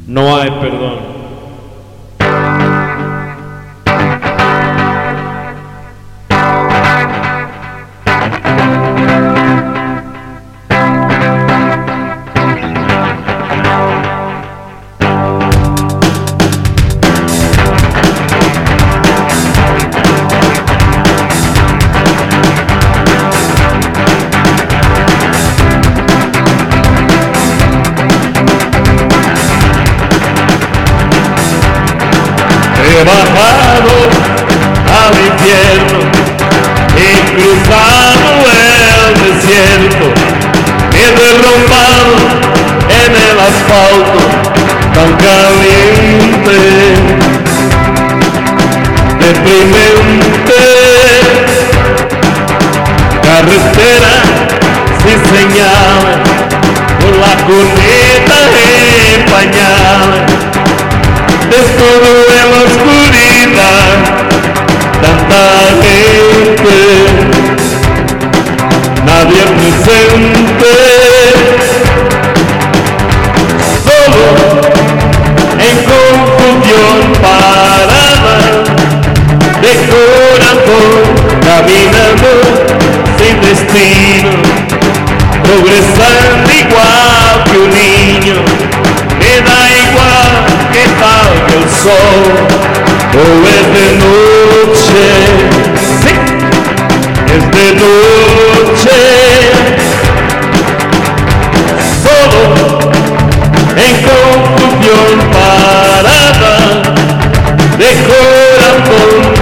No hay perdón. He bajado al infierno y cruzado el desierto. He derrumbado en el asfalto tan caliente, deprimente. Carretera sin señales, por la cuneta empañada. Desnudo en la oscuridad, tanta gente, nadie presente, solo en confusión parada, de corazón caminando sin destino, progresando igual que un niño. Me da igual que salga el sol o es de noche, sí, es de noche, solo en confusión parada de corazón.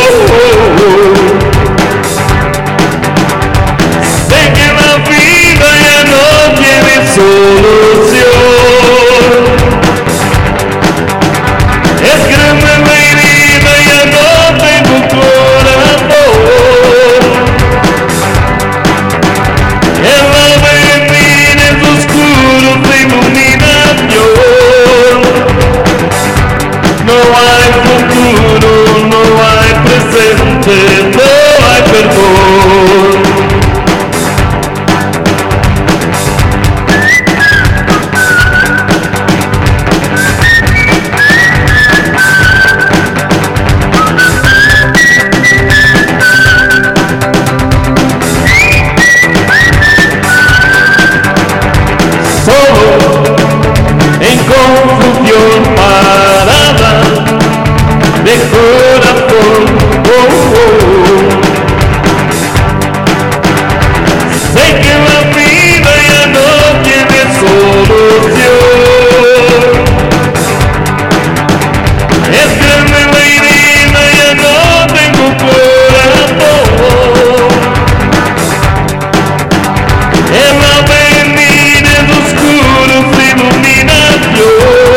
Sé que la vida ya no tiene solución. Es grande la herida, ya no tengo corazón. El avenir es oscuro de iluminación. No hay futuro, no hay presente, no hay perdón. En confusión parada de corazón. Sé que la vida ya no tiene solución. Es grande la herida, ya no tengo corazón. El avenir es oscuro sin iluminación.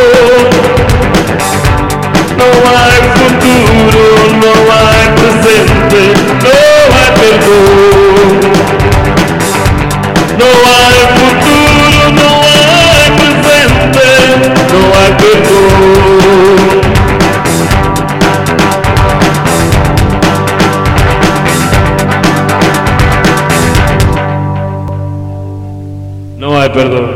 No hay futuro, no hay presente, no hay perdón. No hay futuro, no hay presente, no hay perdón. No hay perdón.